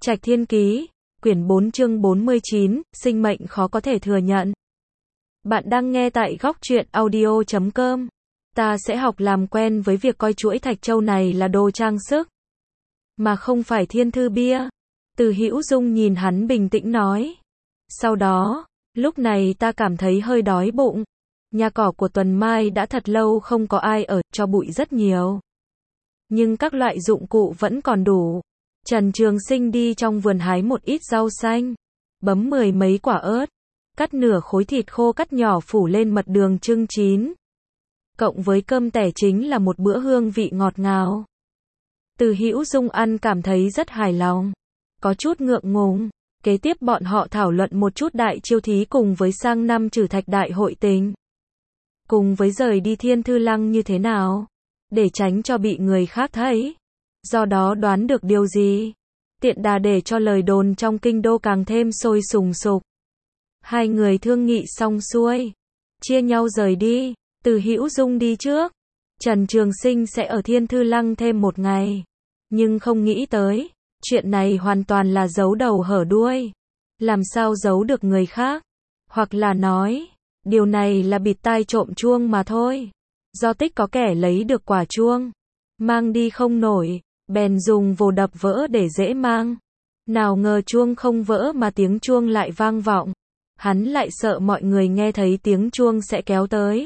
Trạch Thiên Ký, quyển 4 chương 49, sinh mệnh khó có thể thừa nhận. Bạn đang nghe tại góc truyện audio.com. Ta sẽ học làm quen với việc coi chuỗi thạch châu này là đồ trang sức, mà không phải thiên thư bia. Từ Hữu Dung nhìn hắn bình tĩnh nói. Sau đó, lúc này ta cảm thấy hơi đói bụng. Nhà cỏ của Tuần Mai đã thật lâu không có ai ở, cho bụi rất nhiều. Nhưng các loại dụng cụ vẫn còn đủ. Trần Trường Sinh đi trong vườn hái một ít rau xanh, bấm 10 mấy quả ớt, cắt nửa khối thịt khô cắt nhỏ phủ lên mật đường chưng chín. Cộng với cơm tẻ chính là một bữa hương vị ngọt ngào. Từ Hữu Dung ăn cảm thấy rất hài lòng, có chút ngượng ngùng. Kế tiếp bọn họ thảo luận một chút đại chiêu thí cùng với sang năm trừ thạch đại hội tình. Cùng với rời đi Thiên Thư Lăng như thế nào, để tránh cho bị người khác thấy. Do đó đoán được điều gì, tiện đà để cho lời đồn trong kinh đô càng thêm sôi sùng sục. Hai người thương nghị xong xuôi, chia nhau rời đi. Từ Hữu Dung đi trước, Trần Trường Sinh sẽ ở Thiên Thư Lăng thêm một ngày. Nhưng không nghĩ tới, chuyện này hoàn toàn là giấu đầu hở đuôi. Làm sao giấu được người khác? Hoặc là nói, điều này là bịt tai trộm chuông mà thôi. Do tích có kẻ lấy được quả chuông, mang đi không nổi, bèn dùng vồ đập vỡ để dễ mang. Nào ngờ chuông không vỡ mà tiếng chuông lại vang vọng. Hắn lại sợ mọi người nghe thấy tiếng chuông sẽ kéo tới,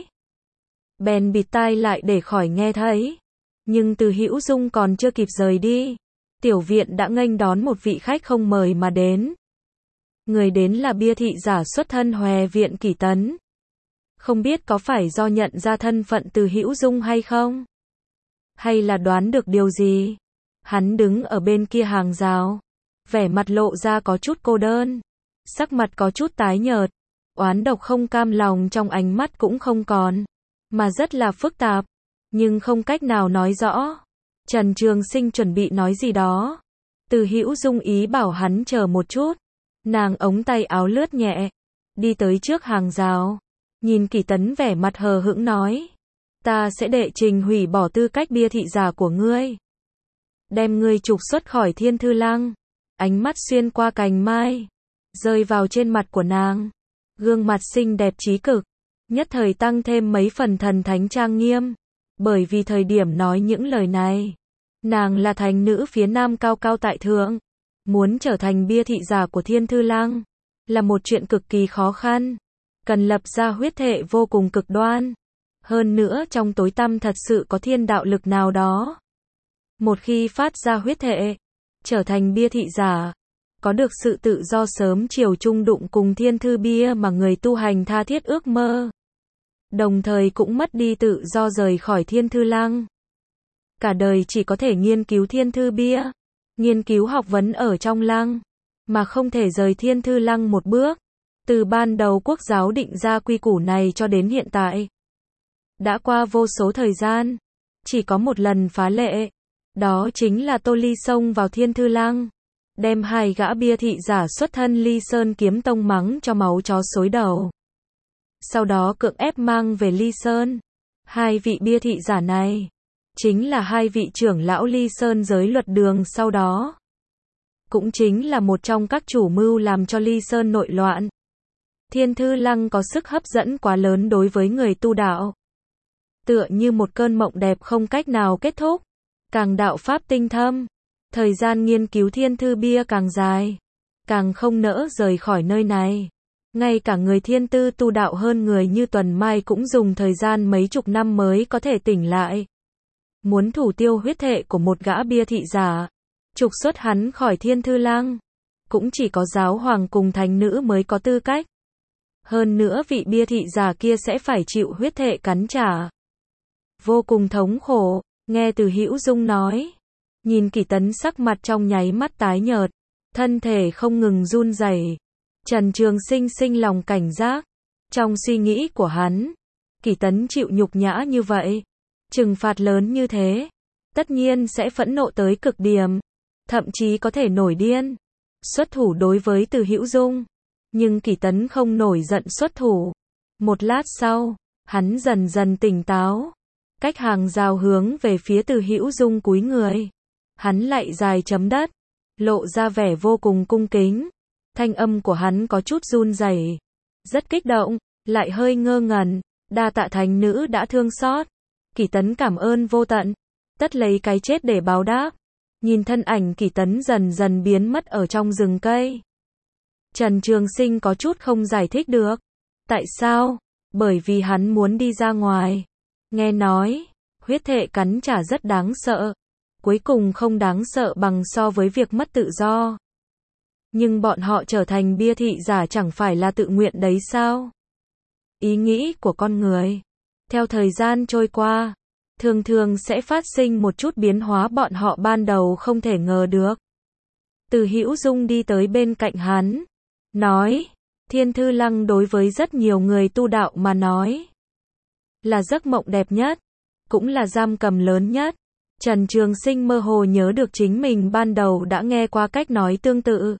bèn bịt tai lại để khỏi nghe thấy. Nhưng Từ Hữu Dung còn chưa kịp rời đi, tiểu viện đã nghênh đón một vị khách không mời mà đến. Người đến là bia thị giả xuất thân Hòe Viện Kỷ Tấn. Không biết có phải do nhận ra thân phận Từ Hữu Dung hay không? Hay là đoán được điều gì? Hắn đứng ở bên kia hàng rào, vẻ mặt lộ ra có chút cô đơn, sắc mặt có chút tái nhợt, oán độc không cam lòng trong ánh mắt cũng không còn, mà rất là phức tạp, nhưng không cách nào nói rõ. Trần Trường Sinh chuẩn bị nói gì đó, Từ Hữu Dung ý bảo hắn chờ một chút. Nàng ống tay áo lướt nhẹ, đi tới trước hàng rào, nhìn Kỷ Tấn vẻ mặt hờ hững nói: ta sẽ đệ trình hủy bỏ tư cách bia thị giả của ngươi, đem ngươi trục xuất khỏi Thiên Thư Lăng. Ánh mắt xuyên qua cành mai, rơi vào trên mặt của nàng, gương mặt xinh đẹp chí cực, nhất thời tăng thêm mấy phần thần thánh trang nghiêm. Bởi vì thời điểm nói những lời này, nàng là thành nữ phía Nam cao cao tại thượng, muốn trở thành bia thị giả của Thiên Thư Lăng là một chuyện cực kỳ khó khăn, cần lập ra huyết thệ vô cùng cực đoan. Hơn nữa trong tối tăm thật sự có thiên đạo lực nào đó. Một khi phát ra huyết thệ, trở thành bia thị giả, có được sự tự do sớm chiều chung đụng cùng thiên thư bia mà người tu hành tha thiết ước mơ. Đồng thời cũng mất đi tự do rời khỏi Thiên Thư Lăng. Cả đời chỉ có thể nghiên cứu thiên thư bia, nghiên cứu học vấn ở trong lăng, mà không thể rời Thiên Thư Lăng một bước. Từ ban đầu quốc giáo định ra quy củ này cho đến hiện tại, đã qua vô số thời gian, chỉ có một lần phá lệ. Đó chính là Tô Ly xông vào Thiên Thư Lăng, đem hai gã bia thị giả xuất thân Ly Sơn Kiếm Tông mắng cho máu chó xối đầu. Sau đó cưỡng ép mang về Ly Sơn. Hai vị bia thị giả này chính là hai vị trưởng lão Ly Sơn giới luật đường sau đó. Cũng chính là một trong các chủ mưu làm cho Ly Sơn nội loạn. Thiên Thư Lăng có sức hấp dẫn quá lớn đối với người tu đạo. Tựa như một cơn mộng đẹp không cách nào kết thúc. Càng đạo pháp tinh thâm, thời gian nghiên cứu thiên thư bia càng dài, càng không nỡ rời khỏi nơi này. Ngay cả người thiên tư tu đạo hơn người như Tuần Mai cũng dùng thời gian mấy chục năm mới có thể tỉnh lại. Muốn thủ tiêu huyết thệ của một gã bia thị giả, trục xuất hắn khỏi Thiên Thư Lăng, cũng chỉ có giáo hoàng cùng thánh nữ mới có tư cách. Hơn nữa vị bia thị giả kia sẽ phải chịu huyết thệ cắn trả. Vô cùng thống khổ. Nghe Từ Hữu Dung nói, nhìn Kỷ Tấn sắc mặt trong nháy mắt tái nhợt, thân thể không ngừng run rẩy. Trần Trường Sinh sinh lòng cảnh giác. Trong suy nghĩ của hắn, Kỷ Tấn chịu nhục nhã như vậy, trừng phạt lớn như thế, tất nhiên sẽ phẫn nộ tới cực điểm, thậm chí có thể nổi điên, xuất thủ đối với Từ Hữu Dung. Nhưng Kỷ Tấn không nổi giận xuất thủ. Một lát sau, hắn dần dần tỉnh táo. Cách hàng rào hướng về phía Từ Hữu Dung cúi người. Hắn lại dài chấm đất, lộ ra vẻ vô cùng cung kính. Thanh âm của hắn có chút run rẩy, rất kích động, lại hơi ngơ ngẩn. Đa tạ thánh nữ đã thương xót. Kỷ Tấn cảm ơn vô tận, tất lấy cái chết để báo đáp. Nhìn thân ảnh Kỷ Tấn dần dần biến mất ở trong rừng cây. Trần Trường Sinh có chút không giải thích được. Tại sao? Bởi vì hắn muốn đi ra ngoài. Nghe nói, huyết thệ cắn trả rất đáng sợ. Cuối cùng không đáng sợ bằng so với việc mất tự do. Nhưng bọn họ trở thành bia thị giả chẳng phải là tự nguyện đấy sao? Ý nghĩ của con người, theo thời gian trôi qua, thường thường sẽ phát sinh một chút biến hóa bọn họ ban đầu không thể ngờ được. Từ Hữu Dung đi tới bên cạnh hắn, nói, Thiên Thư Lăng đối với rất nhiều người tu đạo mà nói, là giấc mộng đẹp nhất, cũng là giam cầm lớn nhất. Trần Trường Sinh mơ hồ nhớ được chính mình ban đầu đã nghe qua cách nói tương tự.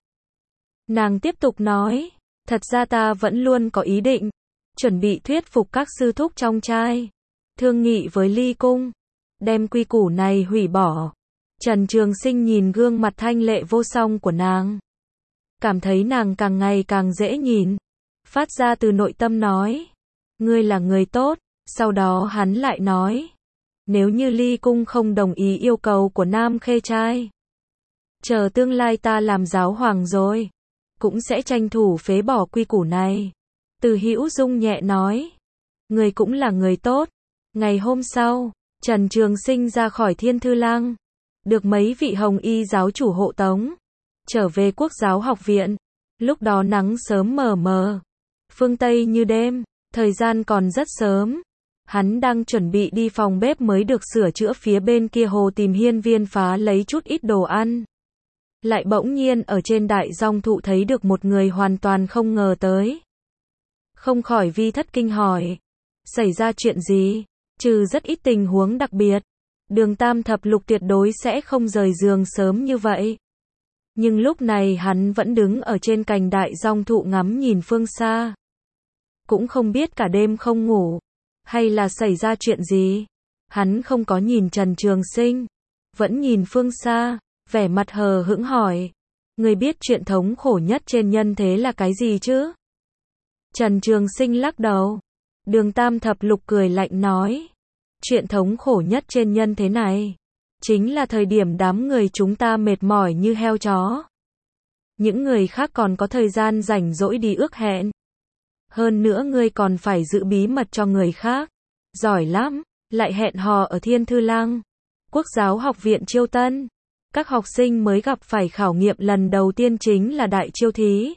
Nàng tiếp tục nói, thật ra ta vẫn luôn có ý định, chuẩn bị thuyết phục các sư thúc trong trai, thương nghị với Ly Cung, đem quy củ này hủy bỏ. Trần Trường Sinh nhìn gương mặt thanh lệ vô song của nàng, cảm thấy nàng càng ngày càng dễ nhìn, phát ra từ nội tâm nói, ngươi là người tốt. Sau đó hắn lại nói, nếu như Ly Cung không đồng ý yêu cầu của Nam Khê trai, chờ tương lai ta làm giáo hoàng rồi, cũng sẽ tranh thủ phế bỏ quy củ này. Từ Hữu Dung nhẹ nói, người cũng là người tốt. Ngày hôm sau, Trần Trường Sinh ra khỏi Thiên Thư Lăng, được mấy vị hồng y giáo chủ hộ tống, trở về Quốc giáo học viện. Lúc đó nắng sớm mờ mờ, phương Tây như đêm, thời gian còn rất sớm. Hắn đang chuẩn bị đi phòng bếp mới được sửa chữa phía bên kia hồ tìm hiên viên phá lấy chút ít đồ ăn. Lại bỗng nhiên ở trên đại dong thụ thấy được một người hoàn toàn không ngờ tới. Không khỏi vi thất kinh hỏi, xảy ra chuyện gì? Trừ rất ít tình huống đặc biệt, Đường Tam Thập Lục tuyệt đối sẽ không rời giường sớm như vậy. Nhưng lúc này hắn vẫn đứng ở trên cành đại dong thụ ngắm nhìn phương xa. Cũng không biết cả đêm không ngủ, hay là xảy ra chuyện gì. Hắn không có nhìn Trần Trường Sinh, vẫn nhìn phương xa, vẻ mặt hờ hững hỏi, người biết chuyện thống khổ nhất trên nhân thế là cái gì chứ? Trần Trường Sinh lắc đầu. Đường Tam Thập Lục cười lạnh nói, chuyện thống khổ nhất trên nhân thế này, chính là thời điểm đám người chúng ta mệt mỏi như heo chó. Những người khác còn có thời gian rảnh rỗi đi ước hẹn. Hơn nữa ngươi còn phải giữ bí mật cho người khác. Giỏi lắm, lại hẹn hò ở Thiên Thư Lăng, Quốc giáo học viện chiêu tân. Các học sinh mới gặp phải khảo nghiệm lần đầu tiên chính là đại chiêu thí.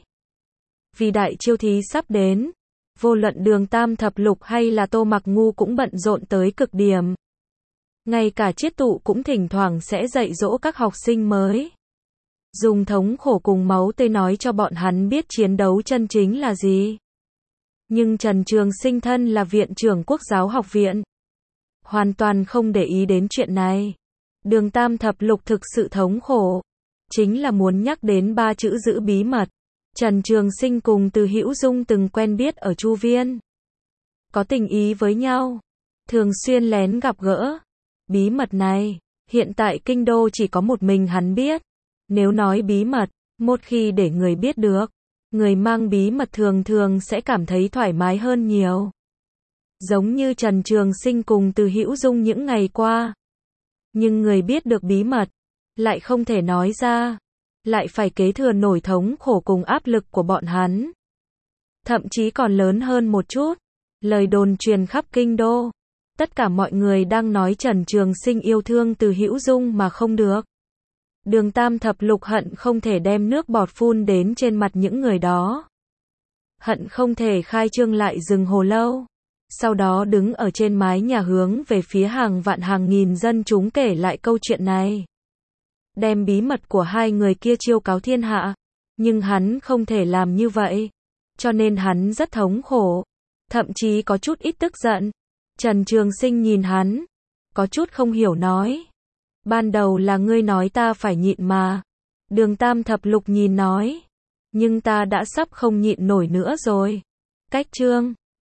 Vì đại chiêu thí sắp đến, vô luận Đường Tam Thập Lục hay là Tô Mặc Ngu cũng bận rộn tới cực điểm. Ngay cả chiết tụ cũng thỉnh thoảng sẽ dạy dỗ các học sinh mới, dùng thống khổ cùng máu tươi nói cho bọn hắn biết chiến đấu chân chính là gì. Nhưng Trần Trường Sinh thân là viện trưởng Quốc giáo học viện, hoàn toàn không để ý đến chuyện này. Đường Tam Thập Lục thực sự thống khổ, chính là muốn nhắc đến 3 chữ giữ bí mật. Trần Trường Sinh cùng Từ Hữu Dung từng quen biết ở Chu Viên, có tình ý với nhau, thường xuyên lén gặp gỡ. Bí mật này, hiện tại kinh đô chỉ có một mình hắn biết. Nếu nói bí mật, một khi để người biết được, người mang bí mật thường thường sẽ cảm thấy thoải mái hơn nhiều. Giống như Trần Trường Sinh cùng Từ Hữu Dung những ngày qua. Nhưng người biết được bí mật, lại không thể nói ra, lại phải kế thừa nổi thống khổ cùng áp lực của bọn hắn. Thậm chí còn lớn hơn một chút, lời đồn truyền khắp kinh đô. Tất cả mọi người đang nói Trần Trường Sinh yêu thương Từ Hữu Dung mà không được. Đường Tam Thập Lục hận không thể đem nước bọt phun đến trên mặt những người đó. Hận không thể khai trương lại rừng hồ lâu. Sau đó đứng ở trên mái nhà hướng về phía hàng vạn hàng nghìn dân chúng kể lại câu chuyện này. Đem bí mật của hai người kia chiêu cáo thiên hạ. Nhưng hắn không thể làm như vậy. Cho nên hắn rất thống khổ. Thậm chí có chút ít tức giận. Trần Trường Sinh nhìn hắn, có chút không hiểu nói. Ban đầu là ngươi nói ta phải nhịn mà. Đường Tam Thập Lục nhìn nói. Nhưng ta đã sắp không nhịn nổi nữa rồi. Cách chương